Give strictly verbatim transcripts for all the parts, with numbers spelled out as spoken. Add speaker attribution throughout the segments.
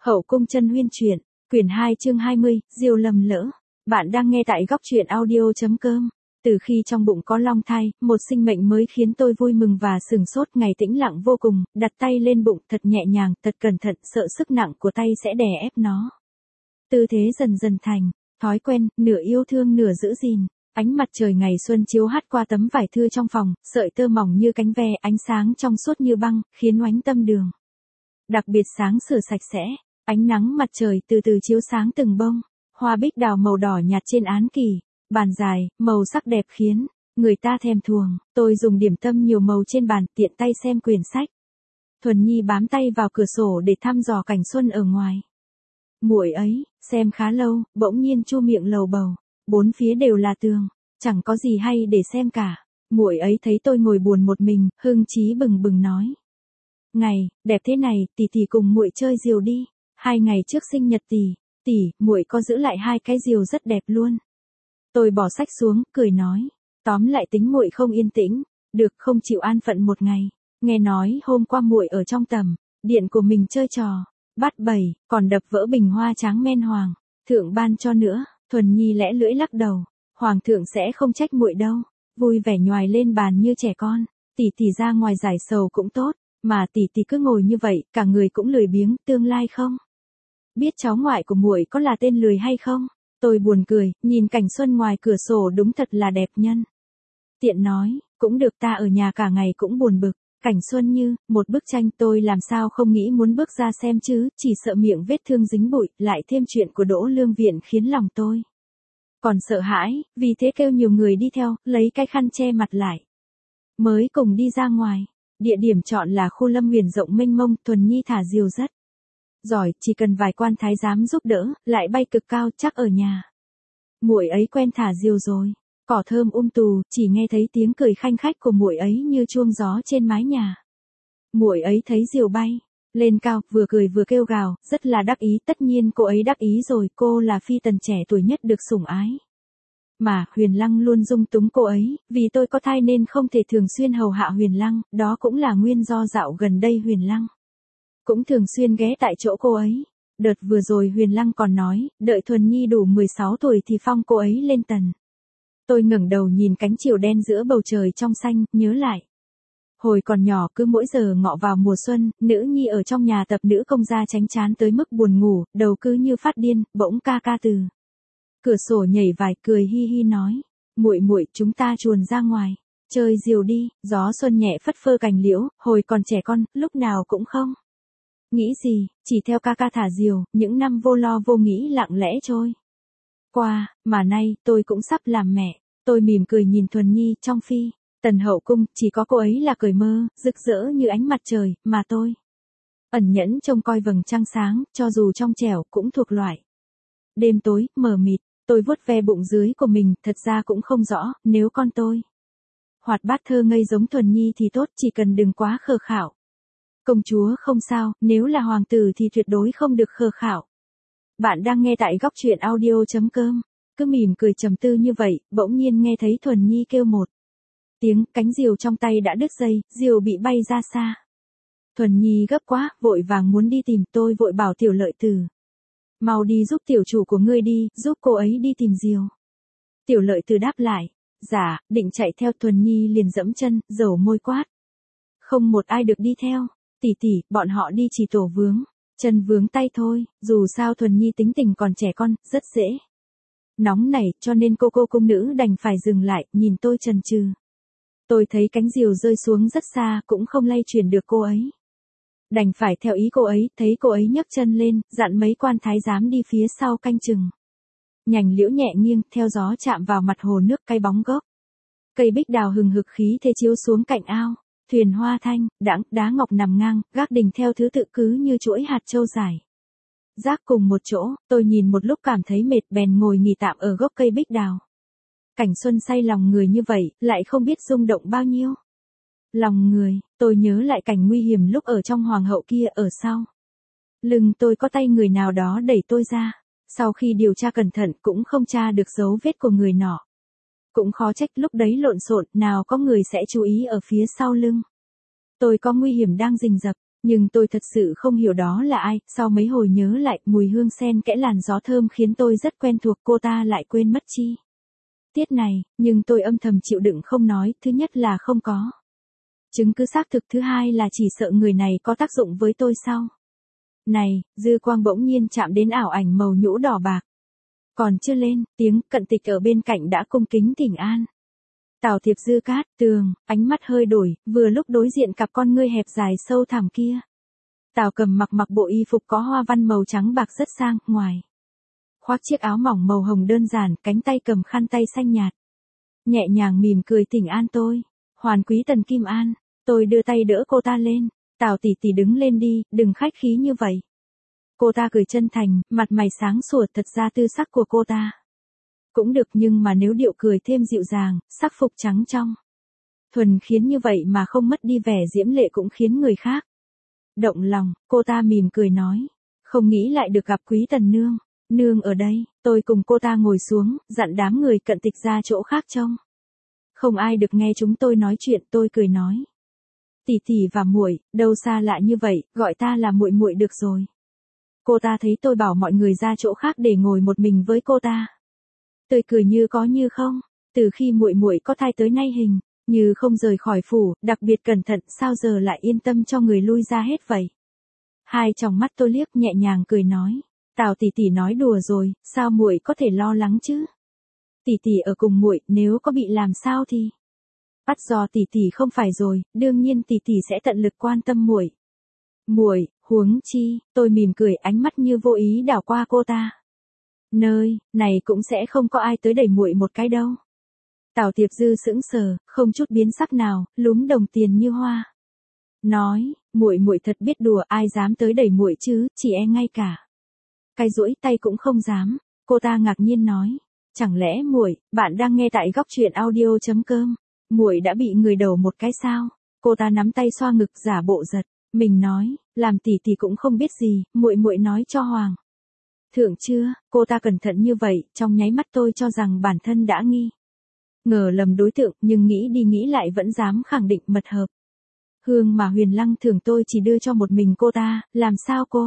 Speaker 1: Hậu cung chân huyên truyện, quyển hai chương hai mươi, Diêu lầm lỡ. Bạn đang nghe tại góc truyện audio.com. Từ khi trong bụng có long thai, một sinh mệnh mới khiến tôi vui mừng và sừng sốt, ngày tĩnh lặng vô cùng, đặt tay lên bụng thật nhẹ nhàng, thật cẩn thận, sợ sức nặng của tay sẽ đè ép nó. Tư thế dần dần thành thói quen, nửa yêu thương nửa giữ gìn. Ánh mặt trời ngày xuân chiếu hắt qua tấm vải thưa trong phòng, sợi tơ mỏng như cánh ve, ánh sáng trong suốt như băng, khiến oánh tâm đường đặc biệt sáng sủa sạch sẽ. Ánh nắng mặt trời từ từ chiếu sáng từng bông hoa bích đào màu đỏ nhạt trên án kỳ, bàn dài, màu sắc đẹp khiến người ta thèm thuồng. Tôi dùng điểm tâm nhiều màu trên bàn, tiện tay xem quyển sách. Thuần Nhi bám tay vào cửa sổ để thăm dò cảnh xuân ở ngoài. Muội ấy, xem khá lâu, bỗng nhiên chu miệng lầu bầu, bốn phía đều là tường, chẳng có gì hay để xem cả. Muội ấy thấy tôi ngồi buồn một mình, hưng chí bừng bừng nói: "Ngày đẹp thế này, tỷ tỷ cùng muội chơi diều đi. Hai ngày trước sinh nhật tỷ, tỷ, muội có giữ lại hai cái diều rất đẹp luôn." Tôi bỏ sách xuống, cười nói: "Tóm lại tính muội không yên tĩnh, được không chịu an phận một ngày. Nghe nói hôm qua muội ở trong tầm điện của mình chơi trò bắt bầy, còn đập vỡ bình hoa tráng men hoàng thượng ban cho nữa." Thuần Nhi lẽ lưỡi lắc đầu: "Hoàng thượng sẽ không trách muội đâu." Vui vẻ nhoài lên bàn như trẻ con: "Tỷ tỷ ra ngoài giải sầu cũng tốt, mà tỷ tỷ cứ ngồi như vậy, cả người cũng lười biếng, tương lai không biết cháu ngoại của muội có là tên lười hay không." Tôi buồn cười, nhìn cảnh xuân ngoài cửa sổ đúng thật là đẹp nhân tiện nói: "Cũng được, ta ở nhà cả ngày cũng buồn bực. Cảnh xuân như một bức tranh, tôi làm sao không nghĩ muốn bước ra xem chứ, chỉ sợ miệng vết thương dính bụi, lại thêm chuyện của Đỗ Lương Viện khiến lòng tôi còn sợ hãi, vì thế kêu nhiều người đi theo, lấy cái khăn che mặt lại, mới cùng đi ra ngoài. Địa điểm chọn là khu lâm huyền rộng mênh mông. Thuần Nhi thả diều rất giỏi, chỉ cần vài quan thái giám giúp đỡ, lại bay cực cao, chắc ở nhà muội ấy quen thả diều rồi." Cỏ thơm um tù, chỉ nghe thấy tiếng cười khanh khách của muội ấy như chuông gió trên mái nhà. Muội ấy thấy diều bay lên cao, vừa cười vừa kêu gào, rất là đắc ý. Tất nhiên cô ấy đắc ý rồi, cô là phi tần trẻ tuổi nhất được sủng ái. Mà Huyền Lăng luôn dung túng cô ấy, vì tôi có thai nên không thể thường xuyên hầu hạ Huyền Lăng, đó cũng là nguyên do dạo gần đây Huyền Lăng cũng thường xuyên ghé tại chỗ cô ấy. Đợt vừa rồi Huyền Lăng còn nói, đợi Thuần Nhi đủ mười sáu tuổi thì phong cô ấy lên tần. Tôi ngẩng đầu nhìn cánh chiều đen giữa bầu trời trong xanh, nhớ lại hồi còn nhỏ, cứ mỗi giờ ngọ vào mùa xuân, nữ nhi ở trong nhà tập nữ công gia tránh chán tới mức buồn ngủ, đầu cứ như phát điên. Bỗng ca ca từ cửa sổ nhảy vài, cười hi hi nói: "Muội muội, chúng ta chuồn ra ngoài chơi diều đi." Gió xuân nhẹ phất phơ cành liễu, hồi còn trẻ con, lúc nào cũng không nghĩ gì, chỉ theo ca ca thả diều, những năm vô lo vô nghĩ lặng lẽ trôi qua, mà nay tôi cũng sắp làm mẹ. Tôi mỉm cười nhìn Thuần Nhi, trong phi tần hậu cung, chỉ có cô ấy là cởi mơ, rực rỡ như ánh mặt trời, mà tôi ẩn nhẫn trông coi vầng trăng sáng, cho dù trong trẻo cũng thuộc loại đêm tối, mờ mịt. Tôi vuốt ve bụng dưới của mình, thật ra cũng không rõ, nếu con tôi hoạt bát thơ ngây giống Thuần Nhi thì tốt, chỉ cần đừng quá khờ khạo. Công chúa không sao, nếu là hoàng tử thì tuyệt đối không được khờ khạo. Bạn đang nghe tại góc truyện audio.com. Cứ mỉm cười trầm tư như vậy, bỗng nhiên nghe thấy Thuần Nhi kêu một tiếng, cánh diều trong tay đã đứt dây, diều bị bay ra xa. Thuần Nhi gấp quá, vội vàng muốn đi tìm. Tôi vội bảo Tiểu Lợi Tử: "Mau đi giúp tiểu chủ của ngươi đi, giúp cô ấy đi tìm diều." Tiểu Lợi Tử đáp lại: "Dạ." Định chạy theo, Thuần Nhi liền dẫm chân, dầu môi quát: "Không một ai được đi theo. Tỷ tỷ, bọn họ đi chỉ tổ vướng chân vướng tay thôi." Dù sao Thuần Nhi tính tình còn trẻ con, rất dễ nóng nảy, cho nên cô cô cung nữ đành phải dừng lại, nhìn tôi chần chừ. Tôi thấy cánh diều rơi xuống rất xa, cũng không lay chuyển được cô ấy. Đành phải theo ý cô ấy, thấy cô ấy nhấc chân lên, dặn mấy quan thái giám đi phía sau canh chừng. Nhành liễu nhẹ nghiêng, theo gió chạm vào mặt hồ nước, cái bóng gốc cây bích đào hừng hực khí thế chiếu xuống cạnh ao. Thuyền hoa thanh đãng, đá ngọc nằm ngang, gác đình theo thứ tự cứ như chuỗi hạt châu dài rác cùng một chỗ. Tôi nhìn một lúc cảm thấy mệt, bèn ngồi nghỉ tạm ở gốc cây bích đào. Cảnh xuân say lòng người như vậy, lại không biết rung động bao nhiêu lòng người. Tôi nhớ lại cảnh nguy hiểm lúc ở trong hoàng hậu kia, ở sau lưng tôi có tay người nào đó đẩy tôi ra. Sau khi điều tra cẩn thận cũng không tra được dấu vết của người nọ. Cũng khó trách lúc đấy lộn xộn, nào có người sẽ chú ý ở phía sau lưng tôi có nguy hiểm đang rình rập. Nhưng tôi thật sự không hiểu đó là ai, sau mấy hồi nhớ lại, mùi hương sen kẽ làn gió thơm khiến tôi rất quen thuộc, cô ta lại quên mất chi tiết này, nhưng tôi âm thầm chịu đựng không nói, thứ nhất là không có chứng cứ xác thực, thứ hai là chỉ sợ người này có tác dụng với tôi sau này. Dư quang bỗng nhiên chạm đến ảo ảnh màu nhũ đỏ bạc. Còn chưa lên tiếng, Cận Tịch ở bên cạnh đã cung kính thỉnh an. Tào Thiệp Dư Cát, Tường, ánh mắt hơi đổi, vừa lúc đối diện cặp con ngươi hẹp dài sâu thẳm kia. Tào Cầm mặc mặc bộ y phục có hoa văn màu trắng bạc rất sang, ngoài khoác chiếc áo mỏng màu hồng đơn giản, cánh tay cầm khăn tay xanh nhạt. Nhẹ nhàng mỉm cười thỉnh an tôi. Hoàn quý Tần Kim An. Tôi đưa tay đỡ cô ta lên. Tào tỷ tỷ đứng lên đi, đừng khách khí như vậy. Cô ta cười chân thành, mặt mày sáng sủa, thật ra tư sắc của cô ta cũng được, nhưng mà nếu điệu cười thêm dịu dàng, sắc phục trắng trong thuần khiến như vậy mà không mất đi vẻ diễm lệ cũng khiến người khác động lòng. Cô ta mỉm cười nói, không nghĩ lại được gặp quý Tần nương. Nương ở đây. Tôi cùng cô ta ngồi xuống, dặn đám người Cận Tịch ra chỗ khác trông không ai được nghe chúng tôi nói chuyện. Tôi cười nói, tỷ tỷ và muội, đâu xa lạ như vậy, gọi ta là muội muội được rồi. Cô ta thấy tôi bảo mọi người ra chỗ khác để ngồi một mình với cô ta, tươi cười như có như không. Từ khi muội muội có thai tới nay hình như không rời khỏi phủ, đặc biệt cẩn thận, sao giờ lại yên tâm cho người lui ra hết vậy? Hai tròng mắt tôi liếc, nhẹ nhàng cười nói, Tào tỷ tỷ nói đùa rồi, sao muội có thể lo lắng chứ? Tỷ tỷ ở cùng muội, nếu có bị làm sao thì bắt do tỷ tỷ không phải rồi, đương nhiên tỷ tỷ sẽ tận lực quan tâm muội. Muội, huống chi, tôi mỉm cười, ánh mắt như vô ý đảo qua cô ta. Nơi này cũng sẽ không có ai tới đẩy muội một cái đâu. Tào Tiệp Dư sững sờ, không chút biến sắc nào, lúm đồng tiền như hoa. Nói, muội muội thật biết đùa, ai dám tới đẩy muội chứ, chỉ e ngay cả cái duỗi tay cũng không dám. Cô ta ngạc nhiên nói, chẳng lẽ muội, bạn đang nghe tại góc truyện audio chấm com, muội đã bị người đầu một cái sao? Cô ta nắm tay xoa ngực giả bộ giật mình nói, làm tỷ tỷ cũng không biết gì, muội muội nói cho Hoàng thượng chưa? Cô ta cẩn thận như vậy, trong nháy mắt tôi cho rằng bản thân đã nghi ngờ lầm đối tượng, nhưng nghĩ đi nghĩ lại vẫn dám khẳng định mật hợp hương mà Huyền Lăng thưởng tôi chỉ đưa cho một mình cô ta, làm sao cô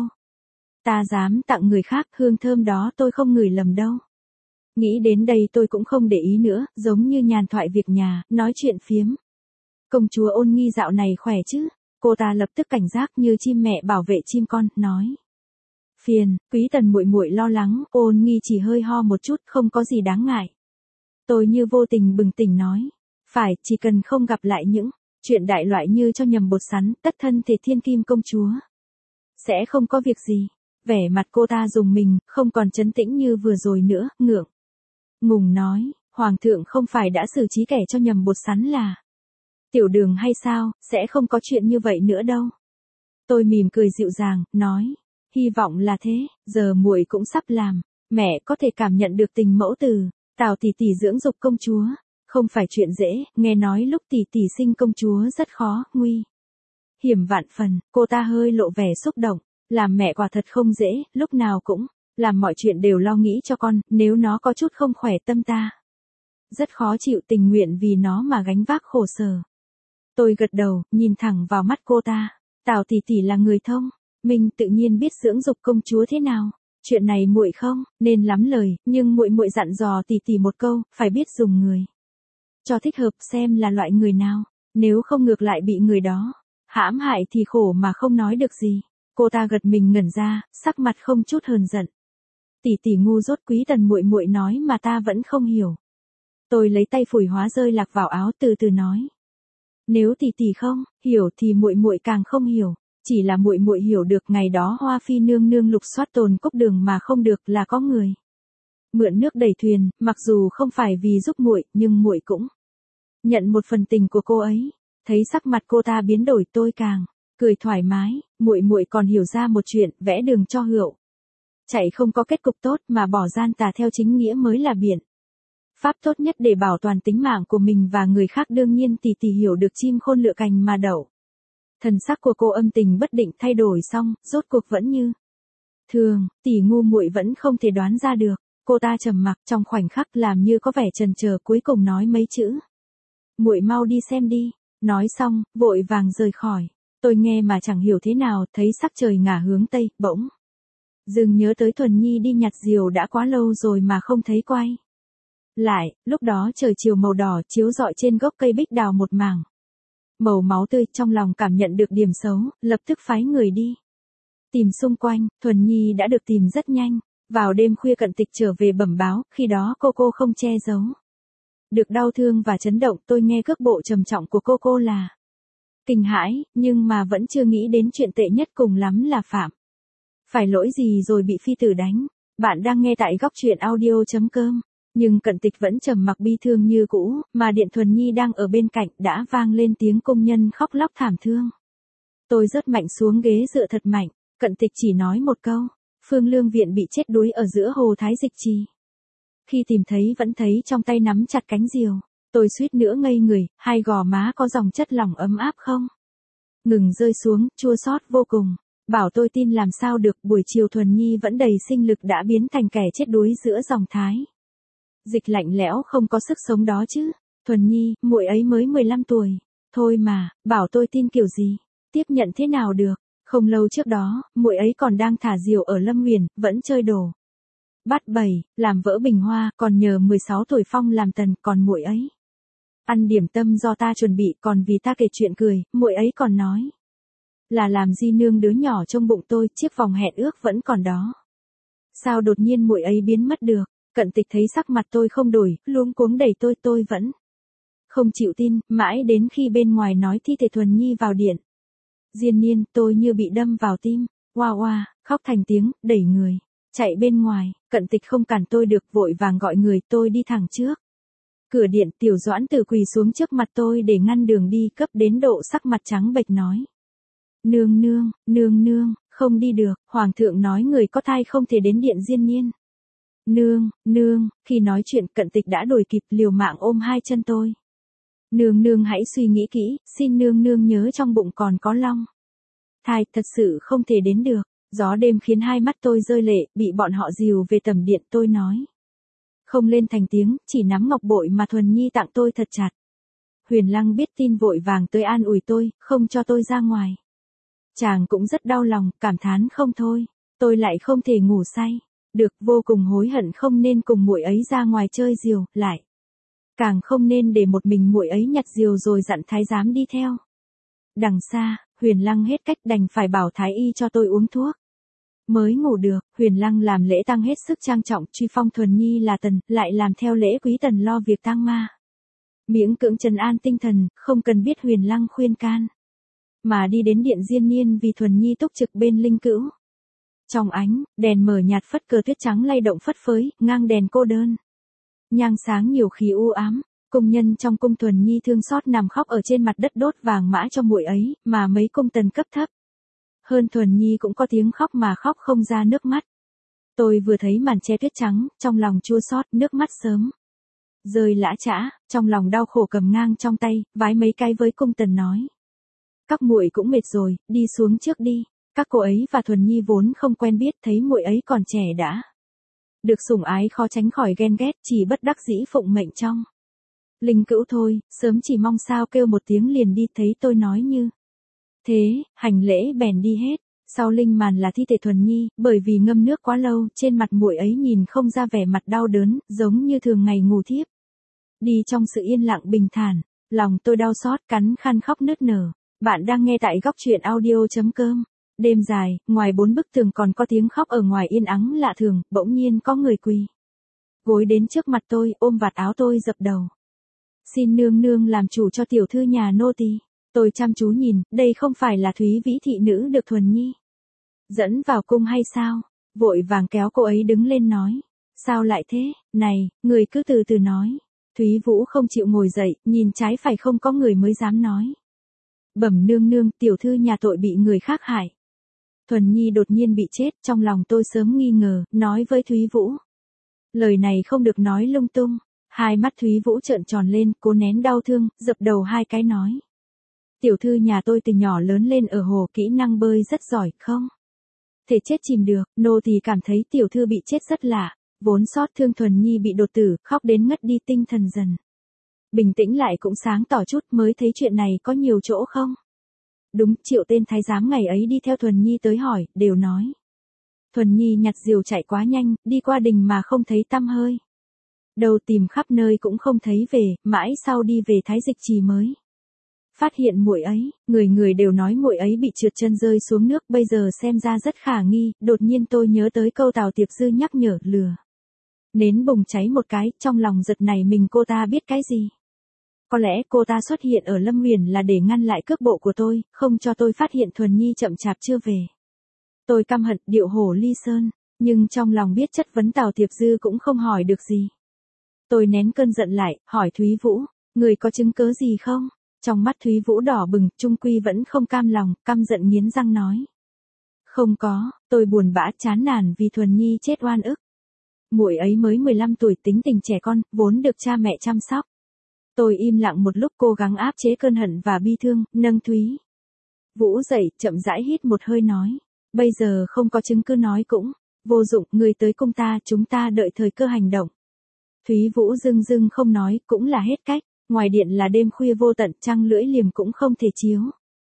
Speaker 1: ta dám tặng người khác, hương thơm đó tôi không ngửi lầm đâu. Nghĩ đến đây tôi cũng không để ý nữa, giống như nhàn thoại việc nhà, nói chuyện phiếm. Công chúa Ôn Nghi dạo này khỏe chứ? Cô ta lập tức cảnh giác như chim mẹ bảo vệ chim con, nói. Phiền, quý Tần muội muội lo lắng. Ôn Nghi chỉ hơi ho một chút, không có gì đáng ngại. Tôi như vô tình bừng tỉnh nói. Phải, chỉ cần không gặp lại những chuyện đại loại như cho nhầm bột sắn, tất thân thể thiên kim công chúa sẽ không có việc gì. Vẻ mặt cô ta rùng mình, không còn trấn tĩnh như vừa rồi nữa, ngượng ngùng nói, Hoàng thượng không phải đã xử trí kẻ cho nhầm bột sắn là Tiểu Đường hay sao, sẽ không có chuyện như vậy nữa đâu. Tôi mỉm cười dịu dàng, nói, hy vọng là thế, giờ muội cũng sắp làm, mẹ có thể cảm nhận được tình mẫu từ Tào tỷ tỷ dưỡng dục công chúa, không phải chuyện dễ, nghe nói lúc tỷ tỷ sinh công chúa rất khó, nguy hiểm vạn phần. Cô ta hơi lộ vẻ xúc động, làm mẹ quả thật không dễ, lúc nào cũng làm mọi chuyện đều lo nghĩ cho con, nếu nó có chút không khỏe tâm ta rất khó chịu, tình nguyện vì nó mà gánh vác khổ sở. Tôi gật đầu, nhìn thẳng vào mắt cô ta. Tào tỷ tỷ là người thông minh, tự nhiên biết dưỡng dục công chúa thế nào. Chuyện này muội không nên lắm lời, nhưng muội muội dặn dò tỷ tỷ một câu, phải biết dùng người cho thích hợp, xem là loại người nào, nếu không ngược lại bị người đó hãm hại thì khổ mà không nói được gì. Cô ta gật mình ngẩn ra, sắc mặt không chút hờn giận. Tỷ tỷ ngu dốt, quý Tần muội muội nói mà ta vẫn không hiểu. Tôi lấy tay phủi hóa rơi lạc vào áo, từ từ nói. Nếu tỷ tỷ không hiểu thì muội muội càng không hiểu, chỉ là muội muội hiểu được ngày đó Hoa Phi nương nương lục soát tồn cốc đường mà không được là có người mượn nước đẩy thuyền, mặc dù không phải vì giúp muội, nhưng muội cũng nhận một phần tình của cô ấy. Thấy sắc mặt cô ta biến đổi, tôi càng cười thoải mái, muội muội còn hiểu ra một chuyện, vẽ đường cho Hựu chạy không có kết cục tốt, mà bỏ gian tà theo chính nghĩa mới là biện pháp tốt nhất để bảo toàn tính mạng của mình và người khác. Đương nhiên tỷ tỷ hiểu được chim khôn lựa cành mà đậu. Thần sắc của cô âm tình bất định thay đổi, xong rốt cuộc vẫn như thường, tỷ ngu muội vẫn không thể đoán ra được. Cô ta trầm mặc trong khoảnh khắc, làm như có vẻ chần chờ, cuối cùng nói mấy chữ. Muội mau đi xem đi. Nói xong, vội vàng rời khỏi. Tôi nghe mà chẳng hiểu thế nào, thấy sắc trời ngả hướng tây, bỗng dừng nhớ tới Thuần Nhi đi nhặt diều đã quá lâu rồi mà không thấy quay lại, lúc đó trời chiều màu đỏ chiếu rọi trên gốc cây bích đào một mảng màu máu tươi, trong lòng cảm nhận được điểm xấu, lập tức phái người đi tìm xung quanh. Thuần Nhi đã được tìm rất nhanh, vào đêm khuya Cận Tịch trở về bẩm báo, khi đó cô cô không che giấu được đau thương và chấn động. Tôi nghe cước bộ trầm trọng của cô cô là kinh hãi, nhưng mà vẫn chưa nghĩ đến chuyện tệ nhất, cùng lắm là phạm phải lỗi gì rồi bị phi tử đánh. Bạn đang nghe tại góc truyện audio.com. Nhưng Cận Tịch vẫn trầm mặc bi thương như cũ, mà điện Thuần Nhi đang ở bên cạnh đã vang lên tiếng công nhân khóc lóc thảm thương. Tôi rớt mạnh xuống ghế dựa thật mạnh, Cận Tịch chỉ nói một câu, Phương Lương Viện bị chết đuối ở giữa hồ Thái Dịch Trì. Khi tìm thấy vẫn thấy trong tay nắm chặt cánh diều, tôi suýt nữa ngây người, hai gò má có dòng chất lỏng ấm áp không ngừng rơi xuống, chua xót vô cùng. Bảo tôi tin làm sao được, buổi chiều Thuần Nhi vẫn đầy sinh lực đã biến thành kẻ chết đuối giữa dòng Thái Dịch lạnh lẽo không có sức sống đó chứ. Thuần Nhi, muội ấy mới mười lăm tuổi, thôi mà, bảo tôi tin kiểu gì, tiếp nhận thế nào được. Không lâu trước đó, muội ấy còn đang thả diều ở Lâm Nguyền, vẫn chơi đổ bắt bầy, làm vỡ bình hoa, còn nhờ mười sáu tuổi phong làm tần, còn muội ấy ăn điểm tâm do ta chuẩn bị, còn vì ta kể chuyện cười, muội ấy còn nói là làm di nương đứa nhỏ trong bụng tôi, chiếc vòng hẹn ước vẫn còn đó. Sao đột nhiên muội ấy biến mất được? Cận Tịch thấy sắc mặt tôi không đổi, luống cuống đẩy tôi, tôi vẫn không chịu tin, mãi đến khi bên ngoài nói thi thể Thuần Nhi vào điện Diên Niên, tôi như bị đâm vào tim, oa oa, khóc thành tiếng, đẩy người chạy bên ngoài. Cận Tịch không cản tôi được, vội vàng gọi người, tôi đi thẳng trước cửa điện. Tiểu Doãn Tử quỳ xuống trước mặt tôi để ngăn đường đi, cấp đến độ sắc mặt trắng bệch nói: Nương nương, nương nương, không đi được, hoàng thượng nói người có thai không thể đến điện Diên Niên. Nương, nương, khi nói chuyện Cận Tịch đã đuổi kịp, liều mạng ôm hai chân tôi. Nương nương hãy suy nghĩ kỹ, xin nương nương nhớ trong bụng còn có long thai, thật sự không thể đến được. Gió đêm khiến hai mắt tôi rơi lệ, bị bọn họ dìu về tầm điện. Tôi nói không lên thành tiếng, chỉ nắm ngọc bội mà Thuần Nhi tặng tôi thật chặt. Huyền Lăng biết tin vội vàng tới an ủi tôi, không cho tôi ra ngoài. Chàng cũng rất đau lòng, cảm thán không thôi. Tôi lại không thể ngủ say được, vô cùng hối hận không nên cùng muội ấy ra ngoài chơi diều, lại càng không nên để một mình muội ấy nhặt diều rồi dặn thái giám đi theo. Đằng xa, Huyền Lăng hết cách đành phải bảo thái y cho tôi uống thuốc. Mới ngủ được, Huyền Lăng làm lễ tang hết sức trang trọng, truy phong Thuần Nhi là tần, lại làm theo lễ quý tần lo việc tang ma. Miễn cưỡng trấn an tinh thần, không cần biết Huyền Lăng khuyên can, mà đi đến điện Diên Niên vì Thuần Nhi túc trực bên linh cữu. Trong ánh đèn mở nhạt, phất cờ tuyết trắng lay động phất phới, ngang đèn cô đơn, nhang sáng nhiều khí u ám. Công nhân trong cung Thuần Nhi thương xót nằm khóc ở trên mặt đất đốt vàng mã cho muội ấy, mà mấy cung tần cấp thấp hơn Thuần Nhi cũng có tiếng khóc mà khóc không ra nước mắt. Tôi vừa thấy màn che tuyết trắng, trong lòng chua xót, nước mắt sớm rơi lã chã, trong lòng đau khổ cầm ngang trong tay, vái mấy cái với cung tần nói: Các muội cũng mệt rồi, đi xuống trước đi. Các cô ấy và Thuần Nhi vốn không quen biết, thấy muội ấy còn trẻ đã được sủng ái khó tránh khỏi ghen ghét, chỉ bất đắc dĩ phụng mệnh trong linh cữu thôi, sớm chỉ mong sao kêu một tiếng liền đi. Thấy tôi nói như thế, hành lễ bèn đi hết. Sau linh màn là thi thể Thuần Nhi, bởi vì ngâm nước quá lâu, trên mặt muội ấy nhìn không ra vẻ mặt đau đớn, giống như thường ngày ngủ thiếp đi trong sự yên lặng bình thản. Lòng tôi đau xót, cắn khăn khóc nức nở. Bạn đang nghe tại góc truyện audio.com. Đêm dài, ngoài bốn bức tường còn có tiếng khóc ở ngoài yên ắng lạ thường. Bỗng nhiên có người quỳ gối đến trước mặt tôi, ôm vạt áo tôi dập đầu: Xin nương nương làm chủ cho tiểu thư nhà nô tỳ. Tôi chăm chú nhìn, đây không phải là Thúy Vĩ thị nữ được Thuần Nhi dẫn vào cung hay sao? Vội vàng kéo cô ấy đứng lên nói: Sao lại thế? Này, người cứ từ từ nói. Thúy Vũ không chịu ngồi dậy, nhìn trái phải không có người mới dám nói: Bẩm nương nương, tiểu thư nhà tội bị người khác hại. Thuần Nhi đột nhiên bị chết, trong lòng tôi sớm nghi ngờ, nói với Thúy Vũ: Lời này không được nói lung tung. Hai mắt Thúy Vũ trợn tròn lên, cố nén đau thương, dập đầu hai cái nói: Tiểu thư nhà tôi từ nhỏ lớn lên ở hồ, kỹ năng bơi rất giỏi, không thể chết chìm được. Nô tỳ cảm thấy tiểu thư bị chết rất lạ. Vốn xót thương Thuần Nhi bị đột tử, khóc đến ngất đi, tinh thần dần bình tĩnh lại cũng sáng tỏ chút, mới thấy chuyện này có nhiều chỗ không đúng, Triệu tên thái giám ngày ấy đi theo Thuần Nhi tới hỏi, đều nói. Thuần Nhi nhặt diều chạy quá nhanh, đi qua đình mà không thấy tăm hơi. Đầu tìm khắp nơi cũng không thấy về, mãi sau đi về Thái Dịch Trì mới phát hiện muội ấy, người người đều nói muội ấy bị trượt chân rơi xuống nước, bây giờ xem ra rất khả nghi, đột nhiên tôi nhớ tới câu Tào Tiệp Dư nhắc nhở, lửa nến bùng cháy một cái, trong lòng giật này mình cô ta biết cái gì. Có lẽ cô ta xuất hiện ở Lâm Nguyền là để ngăn lại cước bộ của tôi, không cho tôi phát hiện Thuần Nhi chậm chạp chưa về. Tôi căm hận điệu hổ ly sơn, nhưng trong lòng biết chất vấn Tào Tiệp Dư cũng không hỏi được gì. Tôi nén cơn giận lại, hỏi Thúy Vũ, người có chứng cớ gì không? Trong mắt Thúy Vũ đỏ bừng, trung quy vẫn không cam lòng, căm giận nghiến răng nói. Không có, tôi buồn bã chán nản vì Thuần Nhi chết oan ức. Muội ấy mới mười lăm tuổi, tính tình trẻ con, vốn được cha mẹ chăm sóc. Tôi im lặng một lúc, cố gắng áp chế cơn hận và bi thương, nâng Thúy Vũ dậy, chậm rãi hít một hơi nói. Bây giờ không có chứng cứ nói cũng vô dụng, người tới cung ta, chúng ta đợi thời cơ hành động. Thúy Vũ dưng dưng không nói, cũng là hết cách. Ngoài điện là đêm khuya vô tận, trăng lưỡi liềm cũng không thể chiếu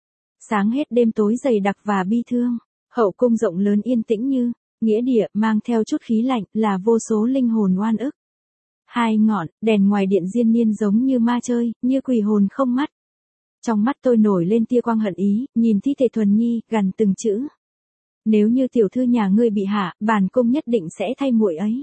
Speaker 1: sáng hết đêm tối dày đặc và bi thương. Hậu cung rộng lớn yên tĩnh như nghĩa địa, mang theo chút khí lạnh, là vô số linh hồn oan ức. Hai ngọn đèn ngoài điện Diên Niên giống như ma chơi, như quỷ hồn không mắt. Trong mắt tôi nổi lên tia quang hận ý, nhìn thi thể Thuần Nhi, gằn từng chữ. Nếu như tiểu thư nhà ngươi bị hạ, bản cung nhất định sẽ thay muội ấy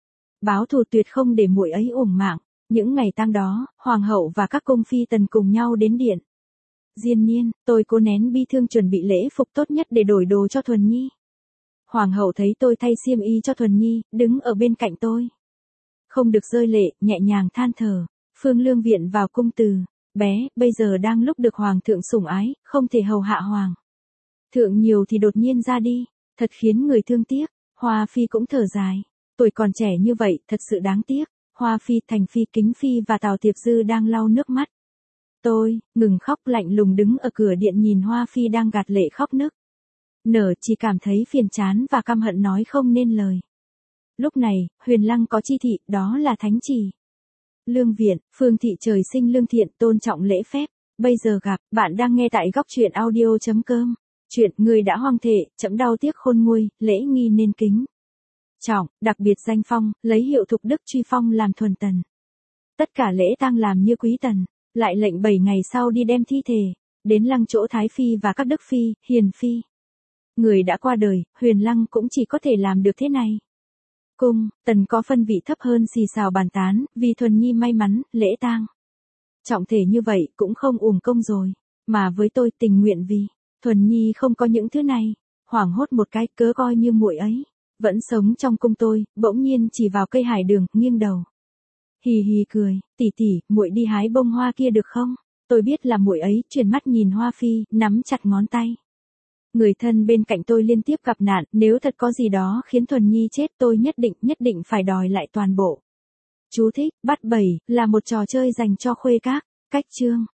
Speaker 1: báo thù, tuyệt không để muội ấy uổng mạng. Những ngày tang đó, hoàng hậu và các cung phi tần cùng nhau đến điện Diên Niên, tôi cố nén bi thương chuẩn bị lễ phục tốt nhất để đổi đồ cho Thuần Nhi. Hoàng hậu thấy tôi thay xiêm y cho Thuần Nhi, đứng ở bên cạnh tôi. Không được rơi lệ, nhẹ nhàng than thở. Phương Lương viện vào cung từ bé, bây giờ đang lúc được hoàng thượng sủng ái, không thể hầu hạ hoàng thượng nhiều thì đột nhiên ra đi, thật khiến người thương tiếc. Hoa phi cũng thở dài, tuổi còn trẻ như vậy, thật sự đáng tiếc. Hoa phi, Thành phi, Kính phi và Tào Tiệp Dư đang lau nước mắt. Tôi ngừng khóc, lạnh lùng đứng ở cửa điện nhìn Hoa phi đang gạt lệ khóc nức nở, chỉ cảm thấy phiền chán và căm hận nói không nên lời. Lúc này, Huyền Lăng có chi thị, đó là thánh chỉ. Lương viện, Phương thị trời sinh lương thiện, tôn trọng lễ phép. Bây giờ gặp, bạn đang nghe tại góc truyện audio.com. Chuyện người đã hoang thể, chấm đau tiếc khôn nguôi, lễ nghi nên kính trọng, đặc biệt danh phong, lấy hiệu thục đức truy phong làm thuần tần. Tất cả lễ tang làm như quý tần, lại lệnh bảy ngày sau đi đem thi thể đến lăng chỗ Thái phi và các đức phi, hiền phi. Người đã qua đời, Huyền Lăng cũng chỉ có thể làm được thế này. Cung, tần có phân vị thấp hơn xì xào bàn tán, vì Thuần Nhi may mắn, lễ tang trọng thể như vậy cũng không uổng công rồi. Mà với tôi, tình nguyện vì Thuần Nhi không có những thứ này. Hoảng hốt một cái, cớ coi như muội ấy vẫn sống trong cung tôi, bỗng nhiên chỉ vào cây hải đường, nghiêng đầu. Hì hì cười, tỷ tỷ, muội đi hái bông hoa kia được không? Tôi biết là muội ấy, chuyển mắt nhìn Hoa phi, nắm chặt ngón tay. Người thân bên cạnh tôi liên tiếp gặp nạn, nếu thật có gì đó khiến Thuần Nhi chết, tôi nhất định, nhất định phải đòi lại toàn bộ. Chú thích, bắt bẩy, là một trò chơi dành cho khuê các. Cách chương.